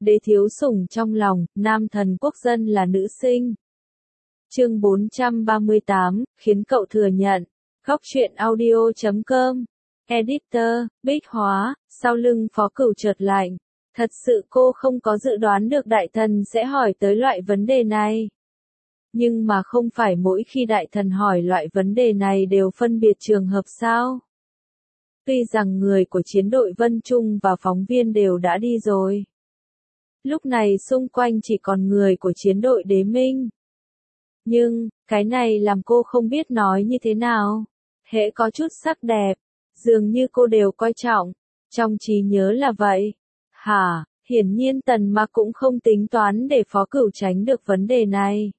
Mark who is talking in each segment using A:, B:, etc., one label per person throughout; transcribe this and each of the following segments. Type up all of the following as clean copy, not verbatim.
A: đế thiếu sủng trong lòng, nam thần quốc dân là nữ sinh. Chương 438, khiến cậu thừa nhận. Góc truyện audio.com. Editor, Bích Hóa, sau lưng Phó Cửu chợt lạnh. Thật sự cô không có dự đoán được đại thần sẽ hỏi tới loại vấn đề này. Nhưng mà không phải mỗi khi đại thần hỏi loại vấn đề này đều phân biệt trường hợp sao? Tuy rằng người của chiến đội Vân Trung và phóng viên đều đã đi rồi. Lúc này xung quanh chỉ còn người của chiến đội Đế Minh. Nhưng, cái này làm cô không biết nói như thế nào. Hễ có chút sắc đẹp, dường như cô đều coi trọng. Trong trí nhớ là vậy. Hả, hiển nhiên Tần Mặc cũng không tính toán để Phó Cửu tránh được vấn đề này.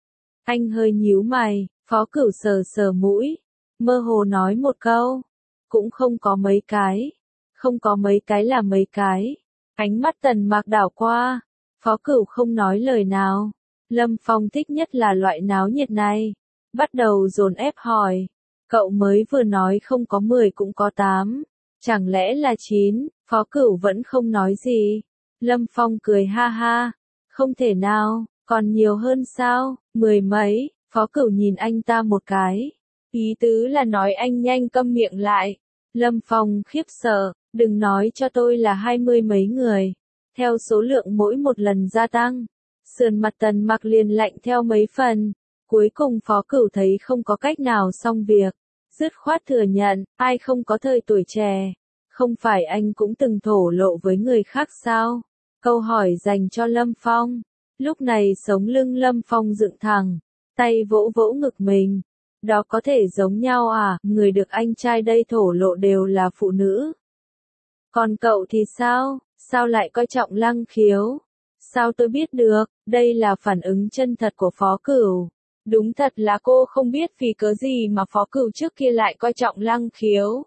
A: Anh hơi nhíu mày, Phó Cửu sờ sờ mũi, mơ hồ nói một câu. Cũng không có mấy cái. Không có mấy cái là mấy cái. Ánh mắt Tần Mặc đảo qua. Phó Cửu không nói lời nào. Lâm Phong thích nhất là loại náo nhiệt này. Bắt đầu dồn ép hỏi. Cậu mới vừa nói không có 10 cũng có 8. Chẳng lẽ là 9, Phó Cửu vẫn không nói gì. Lâm Phong cười ha ha. Không thể nào, còn nhiều hơn sao, 10 mấy, Phó Cửu nhìn anh ta một cái. Ý tứ là nói anh nhanh câm miệng lại. Lâm Phong khiếp sợ, đừng nói cho tôi là 20 mấy người. Theo số lượng mỗi một lần gia tăng, sườn mặt Tần Mặc liền lạnh theo mấy phần. Cuối cùng Phó Cửu thấy không có cách nào xong việc. Dứt khoát thừa nhận, ai không có thời tuổi trẻ. Không phải anh cũng từng thổ lộ với người khác sao? Câu hỏi dành cho Lâm Phong. Lúc này sống lưng Lâm Phong dựng thẳng, tay vỗ vỗ ngực mình. Đó có thể giống nhau à, người được anh trai đây thổ lộ đều là phụ nữ. Còn cậu thì sao, sao lại coi trọng Lăng Khiếu? Sao tôi biết được, đây là phản ứng chân thật của Phó Cửu. Đúng thật là cô không biết vì cớ gì mà Phó Cửu trước kia lại coi trọng Lăng Khiếu.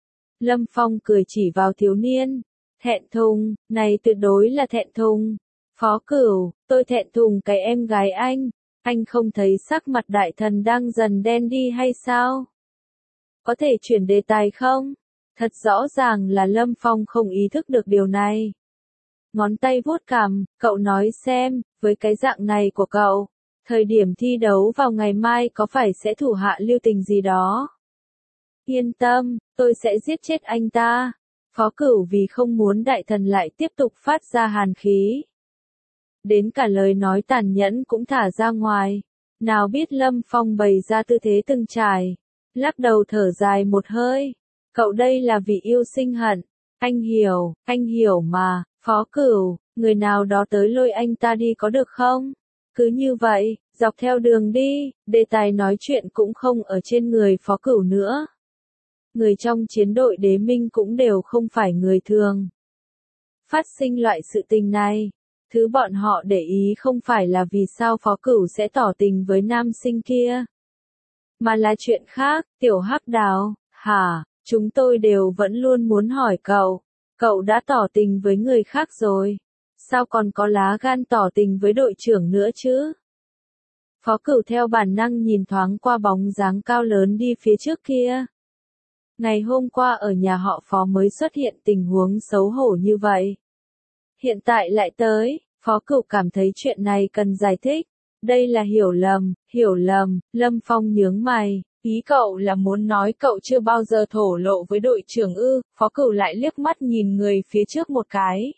A: Lâm Phong cười chỉ vào thiếu niên. Thẹn thùng, này tuyệt đối là thẹn thùng. Phó Cửu, tôi thẹn thùng cái em gái anh không thấy sắc mặt đại thần đang dần đen đi hay sao? Có thể chuyển đề tài không? Thật rõ ràng là Lâm Phong không ý thức được điều này. Ngón tay vuốt cằm, cậu nói xem, với cái dạng này của cậu, thời điểm thi đấu vào ngày mai có phải sẽ thủ hạ lưu tình gì đó? Yên tâm, tôi sẽ giết chết anh ta. Phó Cửu vì không muốn đại thần lại tiếp tục phát ra hàn khí. Đến cả lời nói tàn nhẫn cũng thả ra ngoài. Nào biết Lâm Phong bày ra tư thế từng trải. Lắc đầu thở dài một hơi. Cậu đây là vì yêu sinh hận. Anh hiểu mà, Phó Cửu, người nào đó tới lôi anh ta đi có được không? Cứ như vậy, dọc theo đường đi, đề tài nói chuyện cũng không ở trên người Phó Cửu nữa. Người trong chiến đội Đế Minh cũng đều không phải người thường. Phát sinh loại sự tình này, thứ bọn họ để ý không phải là vì sao Phó Cửu sẽ tỏ tình với nam sinh kia, mà là chuyện khác. Tiểu Hắc Đào, hả, chúng tôi đều vẫn luôn muốn hỏi cậu đã tỏ tình với người khác rồi, sao còn có lá gan tỏ tình với đội trưởng nữa chứ? Phó Cửu theo bản năng nhìn thoáng qua bóng dáng cao lớn đi phía trước kia. Ngày hôm qua ở nhà họ Phó mới xuất hiện tình huống xấu hổ như vậy. Hiện tại lại tới, Phó Cửu cảm thấy chuyện này cần giải thích. Đây là hiểu lầm, Lâm Phong nhướng mày. Ý cậu là muốn nói cậu chưa bao giờ thổ lộ với đội trưởng ư? Phó Cửu lại liếc mắt nhìn người phía trước một cái.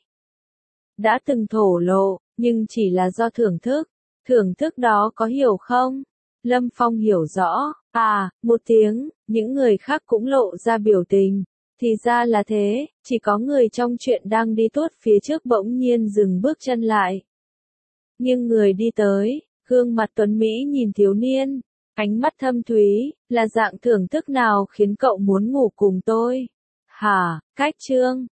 A: Đã từng thổ lộ, nhưng chỉ là do thưởng thức đó có hiểu không? Lâm Phong hiểu rõ, một tiếng, những người khác cũng lộ ra biểu tình. Thì ra là thế, chỉ có người trong chuyện đang đi tuốt phía trước bỗng nhiên dừng bước chân lại. Nhưng người đi tới, gương mặt tuấn Mỹ nhìn thiếu niên, ánh mắt thâm thúy, là dạng thưởng thức nào khiến cậu muốn ngủ cùng tôi? Hả, cách chương,